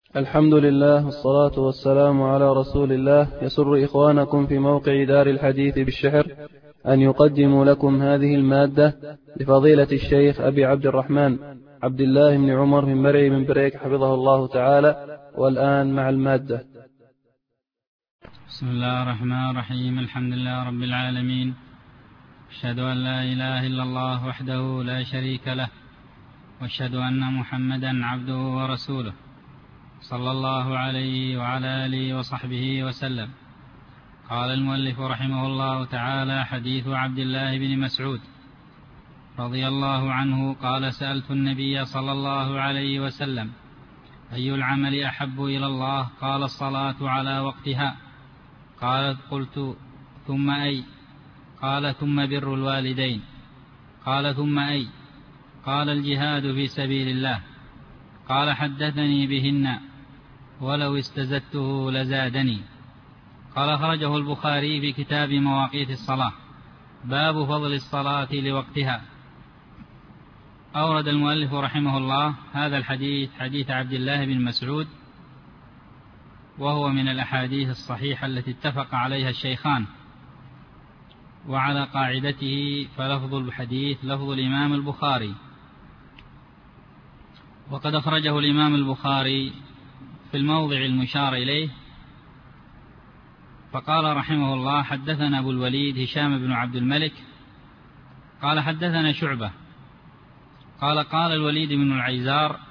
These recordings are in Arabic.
الحمد لله والصلاة والسلام على رسول الله. يسر إخوانكم في موقع دار الحديث بالشحر أن يقدموا لكم هذه المادة لفضيلة الشيخ أبي عبد الرحمن عبد الله بن عمر من مرعي من بريك حفظه الله تعالى. والآن مع المادة. بسم الله الرحمن الرحيم. الحمد لله رب العالمين، أشهد أن لا إله إلا الله وحده لا شريك له، وأشهد أن محمدا عبده ورسوله، صلى الله عليه وعلى آله وصحبه وسلم. قال المؤلف رحمه الله تعالى: حديث عبد الله بن مسعود رضي الله عنه قال: سألت النبي صلى الله عليه وسلم: أي العمل أحب إلى الله؟ قال: الصلاة على وقتها. قلت: ثم أي؟ قال: ثم بر الوالدين. قال: ثم أي؟ قال: الجهاد في سبيل الله. قال: حدثني بهن ولو استزدته لزادني. قال: خرجه البخاري في كتاب مواقيت الصلاة، باب فضل الصلاة لوقتها. أورد المؤلف رحمه الله هذا الحديث، حديث عبد الله بن مسعود، وهو من الأحاديث الصحيحة التي اتفق عليها الشيخان، وعلى قاعدته فلفظ الحديث لفظ الإمام البخاري. وقد أخرجه الإمام البخاري في الموضع المشار إليه، فقال رحمه الله: حدثنا أبو الوليد هشام بن عبد الملك قال: حدثنا شعبة قال الوليد بن العيزار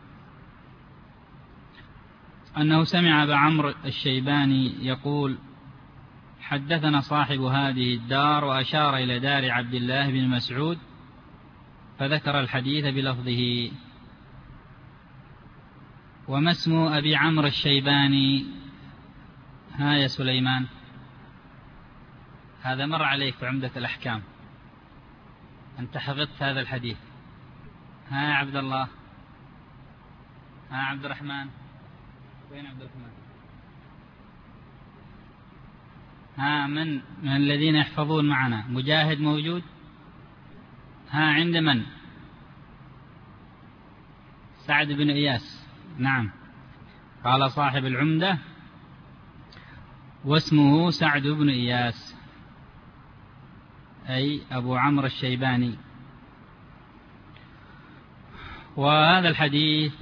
أنه سمع أبا عمرو الشيباني يقول: حدثنا صاحب هذه الدار، وأشار إلى دار عبد الله بن مسعود، فذكر الحديث بلفظه. وما اسم أبي عمرو الشيباني؟ ها يا سليمان، هذا مر عليك في عمدة الأحكام، أنت حفظت هذا الحديث. ها يا عبد الله، ها عبد الرحمن، وين عبد الرحمن؟ ها من الذين يحفظون معنا؟ مجاهد موجود؟ ها عند من؟ سعد بن إياس. نعم. قال صاحب العمدة: واسمه سعد بن إياس، أي أبو عمرو الشيباني. وهذا الحديث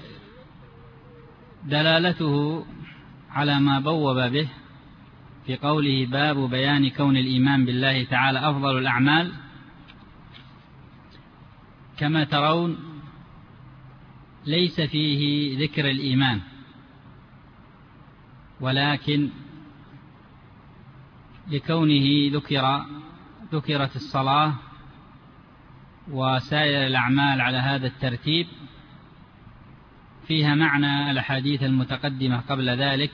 دلالته على ما بوب به في قوله: باب بيان كون الإيمان بالله تعالى أفضل الأعمال. كما ترون ليس فيه ذكر الإيمان، ولكن لكونه ذكرت الصلاة وسائر الأعمال على هذا الترتيب، فيها معنى الأحاديث المتقدمة قبل ذلك،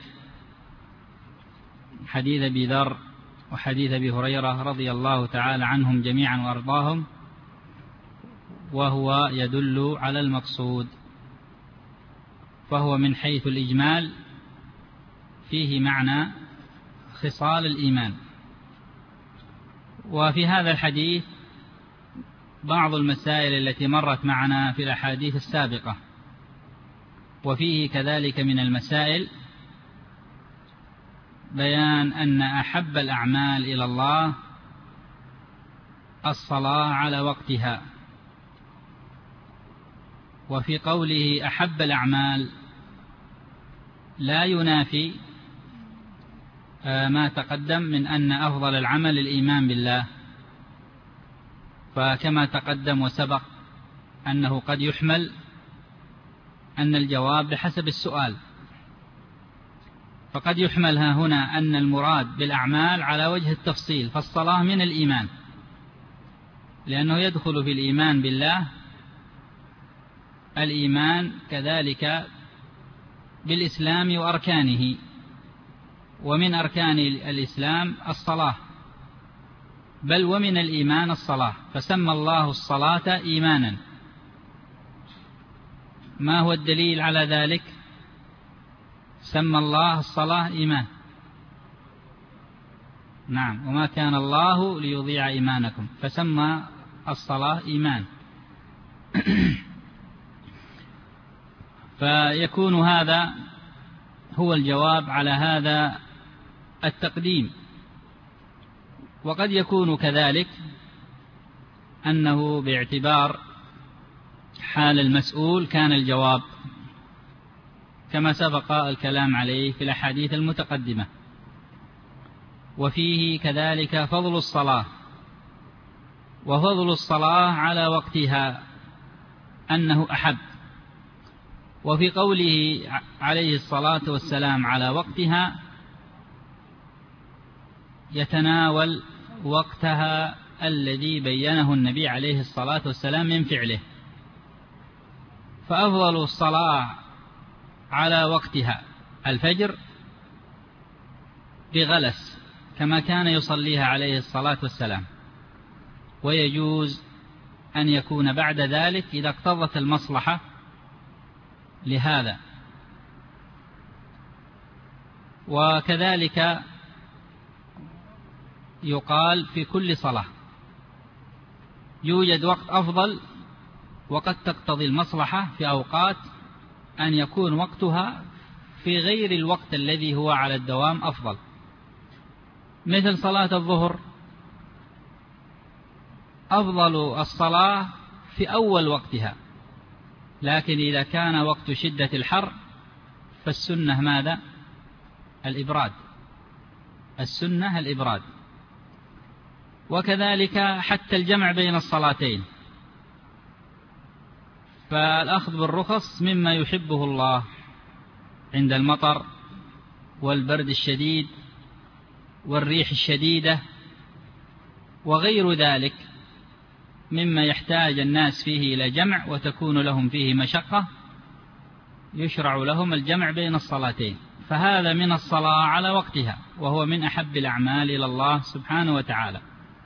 حديث أبي ذر وحديث أبي هريرة رضي الله تعالى عنهم جميعا وأرضاهم، وهو يدل على المقصود. فهو من حيث الإجمال فيه معنى خصال الإيمان. وفي هذا الحديث بعض المسائل التي مرت معنا في الأحاديث السابقة، وفيه كذلك من المسائل بيان أن أحب الأعمال إلى الله الصلاة على وقتها. وفي قوله أحب الأعمال لا ينافي ما تقدم من أن أفضل العمل الإيمان بالله، فكما تقدم وسبق أنه قد يحمل أن الجواب بحسب السؤال، فقد يحمل هنا أن المراد بالأعمال على وجه التفصيل، فالصلاة من الإيمان، لأنه يدخل في الإيمان بالله الإيمان كذلك بالإسلام وأركانه، ومن أركان الإسلام الصلاة، بل ومن الإيمان الصلاة، فسمى الله الصلاة إيمانا. ما هو الدليل على ذلك؟ سمى الله الصلاة إيمان. نعم. وما كان الله ليضيع إيمانكم، فسمى الصلاة إيمان. فيكون هذا هو الجواب على هذا التقديم. وقد يكون كذلك أنه باعتبار حال المسؤول كان الجواب، كما سبق الكلام عليه في الأحاديث المتقدمة. وفيه كذلك فضل الصلاة، وفضل الصلاة على وقتها أنه أحب. وفي قوله عليه الصلاة والسلام على وقتها يتناول وقتها الذي بينه النبي عليه الصلاة والسلام من فعله. فأفضل الصلاة على وقتها الفجر بغلس كما كان يصليها عليه الصلاة والسلام، ويجوز أن يكون بعد ذلك إذا اقتضت المصلحة لهذا. وكذلك يقال في كل صلاة يوجد وقت أفضل، وقد تقتضي المصلحة في أوقات أن يكون وقتها في غير الوقت الذي هو على الدوام أفضل، مثل صلاة الظهر أفضل الصلاة في أول وقتها، لكن إذا كان وقت شدة الحر فالسنة ماذا؟ الإبراد، السنة الإبراد. وكذلك حتى الجمع بين الصلاتين، فالأخذ بالرخص مما يحبه الله عند المطر والبرد الشديد والريح الشديدة وغير ذلك مما يحتاج الناس فيه إلى جمع وتكون لهم فيه مشقة، يشرع لهم الجمع بين الصلاتين، فهذا من الصلاة على وقتها، وهو من أحب الأعمال إلى الله سبحانه وتعالى.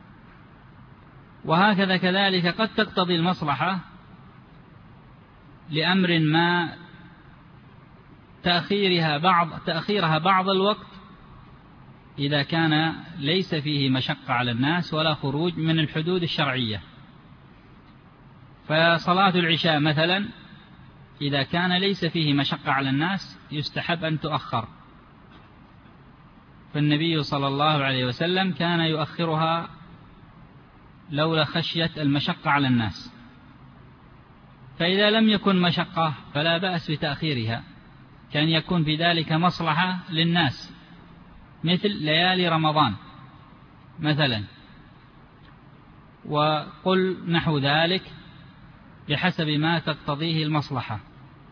وهكذا كذلك قد تقتضي المصلحة لأمر ما تأخيرها بعض الوقت إذا كان ليس فيه مشقة على الناس ولا خروج من الحدود الشرعية. فصلاة العشاء مثلا إذا كان ليس فيه مشقة على الناس يستحب أن تؤخر، فالنبي صلى الله عليه وسلم كان يؤخرها لولا خشية المشقة على الناس. فإذا لم يكن مشقة فلا بأس بتأخيرها، كان يكون في ذلك مصلحة للناس، مثل ليالي رمضان مثلا، وقل نحو ذلك بحسب ما تقتضيه المصلحة.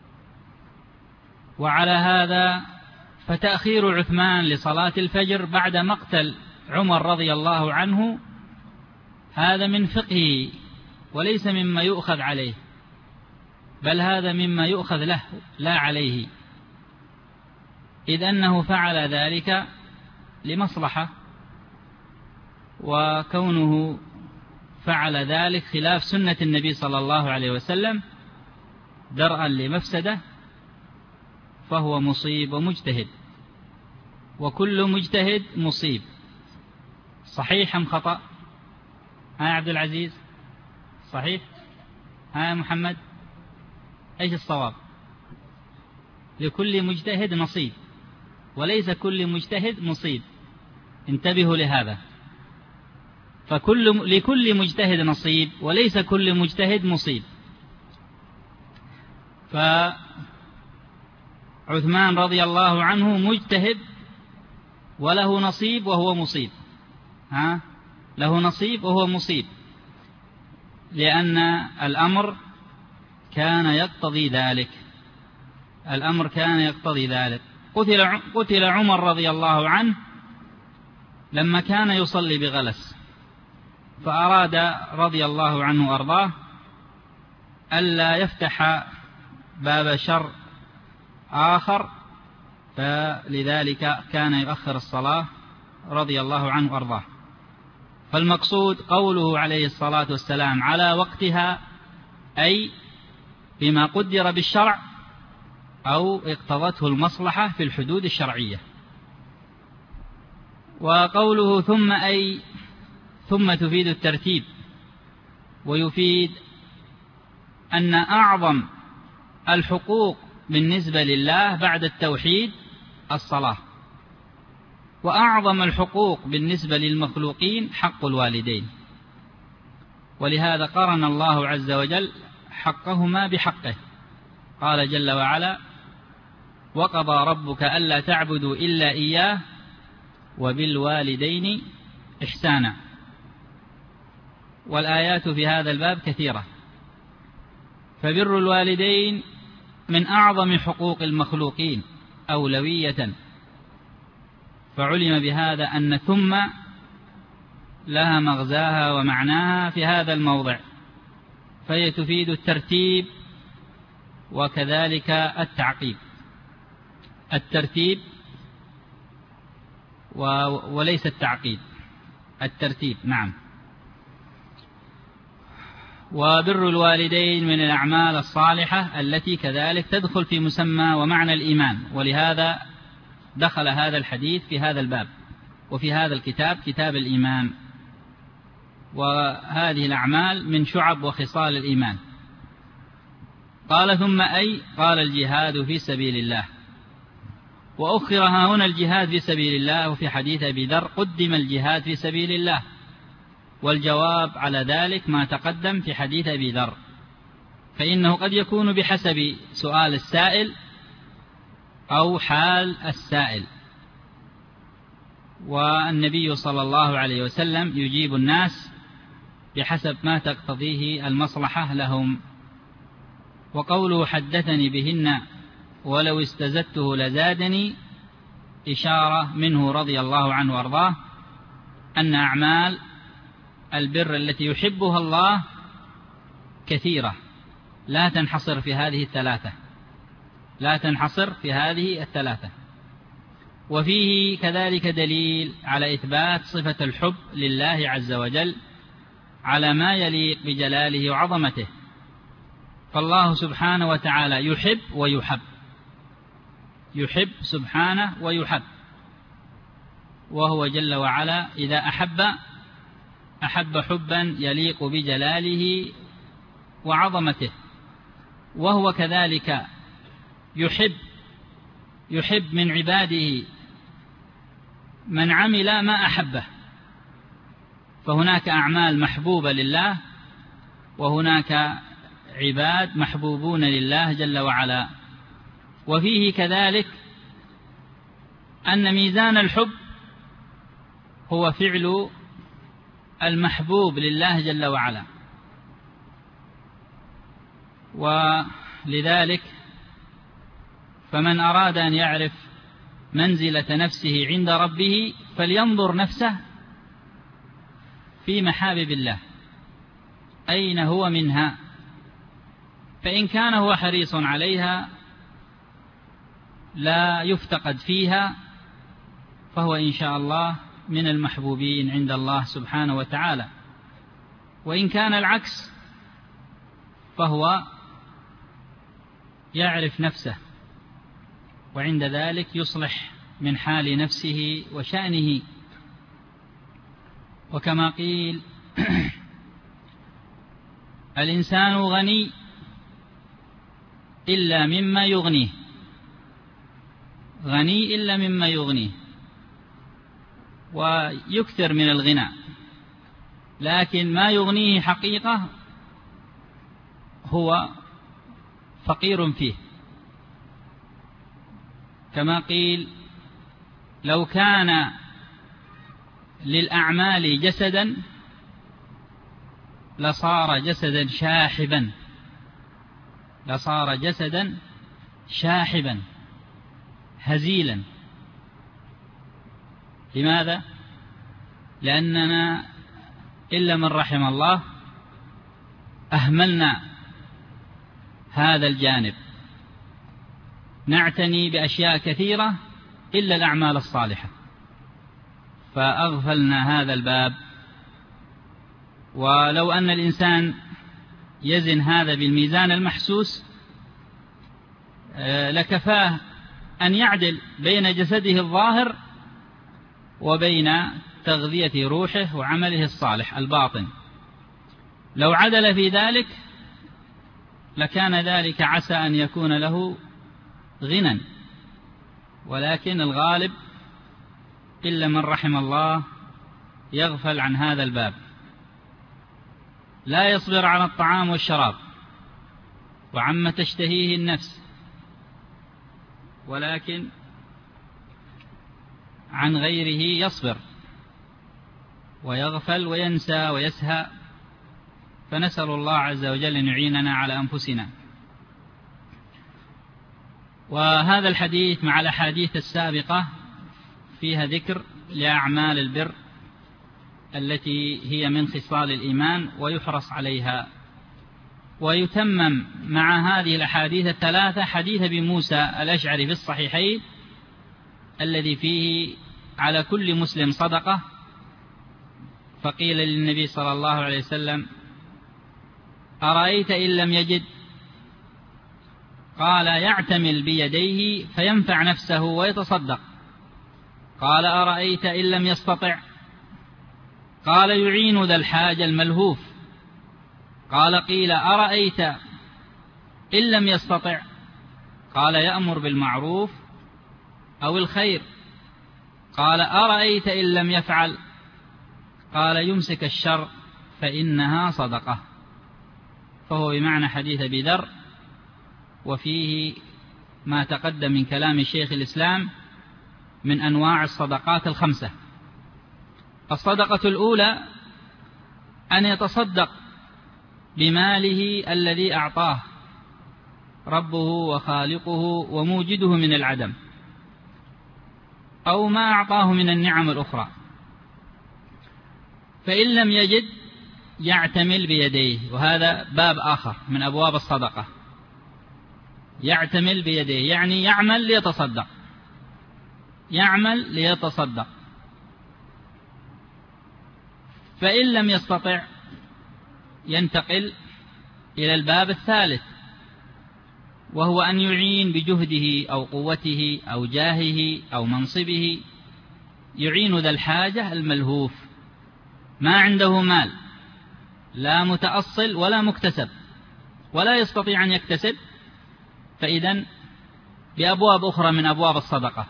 وعلى هذا فتأخير عثمان لصلاة الفجر بعد مقتل عمر رضي الله عنه هذا من فقهه وليس مما يؤخذ عليه، بل هذا مما يؤخذ له لا عليه، إذ أنه فعل ذلك لمصلحة، وكونه فعل ذلك خلاف سنة النبي صلى الله عليه وسلم درءا لمفسدة فهو مصيب ومجتهد، وكل مجتهد مصيب. صحيح أم خطأ؟ ها عبد العزيز صحيح؟ ها محمد ايش الصواب؟ لكل مجتهد نصيب، وليس كل مجتهد مصيب، انتبهوا لهذا. لكل مجتهد نصيب وليس كل مجتهد مصيب. فعثمان رضي الله عنه مجتهد وله نصيب وهو مصيب، له نصيب وهو مصيب، لأن الأمر كان يقتضي ذلك، الأمر كان يقتضي ذلك. قتل عمر رضي الله عنه لما كان يصلي بغلس، فأراد رضي الله عنه وأرضاه ألا يفتح باب شر آخر، فلذلك كان يؤخر الصلاة رضي الله عنه وأرضاه. فالمقصود قوله عليه الصلاة والسلام على وقتها، أي بما قدر بالشرع أو اقتضته المصلحة في الحدود الشرعية. وقوله ثم تفيد الترتيب، ويفيد أن أعظم الحقوق بالنسبة لله بعد التوحيد الصلاة. وأعظم الحقوق بالنسبة للمخلوقين حق الوالدين، ولهذا قرن الله عز وجل حقهما بحقه، قال جل وعلا: وقضى ربك ألا تعبدوا إلا إياه وبالوالدين إحسانا. والآيات في هذا الباب كثيرة. فبر الوالدين من أعظم حقوق المخلوقين أولوية، فعلم بهذا أن ثم لها مغزاها ومعناها في هذا الموضع، فهي تفيد الترتيب وكذلك التعقيب. الترتيب وليس التعقيد، الترتيب. نعم. وبر الوالدين من الأعمال الصالحة التي كذلك تدخل في مسمى ومعنى الإيمان، ولهذا دخل هذا الحديث في هذا الباب وفي هذا الكتاب، كتاب الإيمان. وهذه الأعمال من شعب وخصال الإيمان. قال: ثم أي؟ قال: الجهاد في سبيل الله. وأخر هنا الجهاد في سبيل الله، وفي حديث أبي ذر قدم الجهاد في سبيل الله، والجواب على ذلك ما تقدم في حديث أبي ذر، فإنه قد يكون بحسب سؤال السائل أو حال السائل، والنبي صلى الله عليه وسلم يجيب الناس بحسب ما تقتضيه المصلحة لهم. وقوله حدثني بهن ولو استزدته لزادني إشارة منه رضي الله عنه وارضاه أن أعمال البر التي يحبها الله كثيرة، لا تنحصر في هذه الثلاثة، لا تنحصر في هذه الثلاثة. وفيه كذلك دليل على إثبات صفة الحب لله عز وجل على ما يليق بجلاله وعظمته، فالله سبحانه وتعالى يحب ويحب، يحب سبحانه ويحب، وهو جل وعلا إذا أحب حبا يليق بجلاله وعظمته. وهو كذلك يحب من عباده من عمل ما أحبه، فهناك أعمال محبوبة لله، وهناك عباد محبوبون لله جل وعلا. وفيه كذلك أن ميزان الحب هو فعل المحبوب لله جل وعلا، ولذلك فمن أراد أن يعرف منزلة نفسه عند ربه فلينظر نفسه في محابب الله أين هو منها، فإن كان هو حريص عليها لا يفتقد فيها فهو إن شاء الله من المحبوبين عند الله سبحانه وتعالى. وإن كان العكس فهو يعرف نفسه، وعند ذلك يصلح من حال نفسه وشأنه. وكما قيل: الإنسان غني إلا مما يغنيه، غني إلا مما يغنيه، ويكثر من الغنى، لكن ما يغنيه حقيقة هو فقير فيه. كما قيل: لو كان للأعمال جسدا لصار جسدا شاحبا، لصار جسدا شاحبا هزيلا. لماذا؟ لأننا إلا من رحم الله أهملنا هذا الجانب، نعتني بأشياء كثيرة إلا الأعمال الصالحة، فأغفلنا هذا الباب. ولو أن الإنسان يزن هذا بالميزان المحسوس لكفاه أن يعدل بين جسده الظاهر وبين تغذية روحه وعمله الصالح الباطن. لو عدل في ذلك لكان ذلك عسى أن يكون له غنى ولكن الغالب إلا من رحم الله يغفل عن هذا الباب، لا يصبر على الطعام والشراب وعما تشتهيه النفس، ولكن عن غيره يصبر ويغفل وينسى ويسهى. فنسأل الله عز وجل أن يعيننا على أنفسنا. وهذا الحديث مع الأحاديث السابقة فيها ذكر لأعمال البر التي هي من خصال الإيمان ويحرص عليها. ويتمم مع هذه الأحاديث الثلاثة حديث أبي موسى الأشعري في الصحيحين الذي فيه على كل مسلم صدقة. فقيل للنبي صلى الله عليه وسلم: أرأيت إن لم يجد؟ قال: يعتمل بيديه فينفع نفسه ويتصدق. قال: أرأيت إن لم يستطع؟ قال: يعين ذا الحاجة الملهوف. قال: قيل: أرأيت إن لم يستطع؟ قال: يأمر بالمعروف أو الخير. قال: أرأيت إن لم يفعل؟ قال: يمسك الشر فإنها صدقة. فهو بمعنى حديث أبي ذر، وفيه ما تقدم من كلام شيخ الإسلام من أنواع الصدقات الخمسة. الصدقة الأولى أن يتصدق بماله الذي أعطاه ربه وخالقه وموجده من العدم، أو ما أعطاه من النعم الأخرى. فإن لم يجد يعتمل بيديه، وهذا باب آخر من أبواب الصدقة. يعتمل بيديه يعني يعمل ليتصدق، يعمل ليتصدق. فإن لم يستطع ينتقل إلى الباب الثالث، وهو أن يعين بجهده أو قوته أو جاهه أو منصبه، يعين ذا الحاجة الملهوف، ما عنده مال، لا متأصل ولا مكتسب ولا يستطيع أن يكتسب، فإذن بأبواب أخرى من أبواب الصدقة.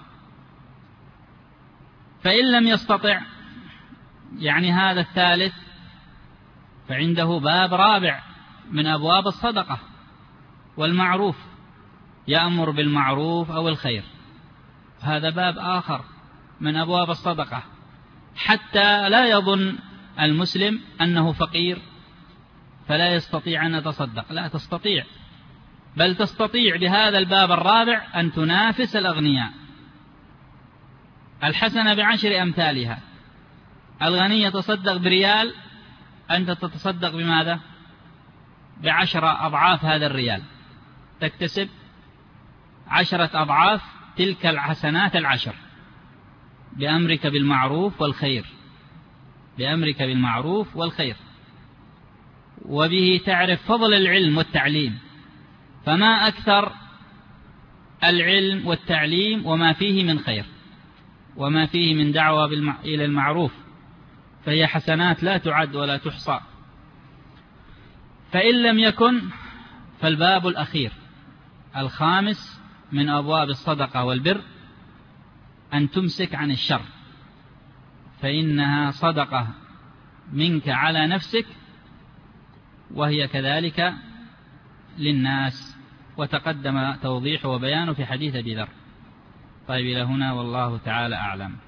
فإن لم يستطع يعني هذا الثالث، فعنده باب رابع من أبواب الصدقة والمعروف، يأمر بالمعروف أو الخير. هذا باب آخر من أبواب الصدقة، حتى لا يظن المسلم أنه فقير فلا يستطيع أن يتصدق. لا، تستطيع، بل تستطيع بهذا الباب الرابع أن تنافس الأغنياء. الحسنة بعشر أمثالها. الغني يتصدق بريال، أنت تتصدق بماذا؟ بعشر أضعاف هذا الريال، تكتسب 10 أضعاف تلك الحسنات 10 بأمرك بالمعروف والخير، بأمرك بالمعروف والخير. وبه تعرف فضل العلم والتعليم، فما أكثر العلم والتعليم وما فيه من خير وما فيه من دعوة إلى المعروف، فهي حسنات لا تعد ولا تحصى. فإن لم يكن، فالباب الأخير الخامس من أبواب الصدقة والبر أن تمسك عن الشر، فإنها صدقة منك على نفسك، وهي كذلك للناس، وتقدم توضيح وبيانه في حديث أبي ذر. طيب، إلى هنا والله تعالى أعلم.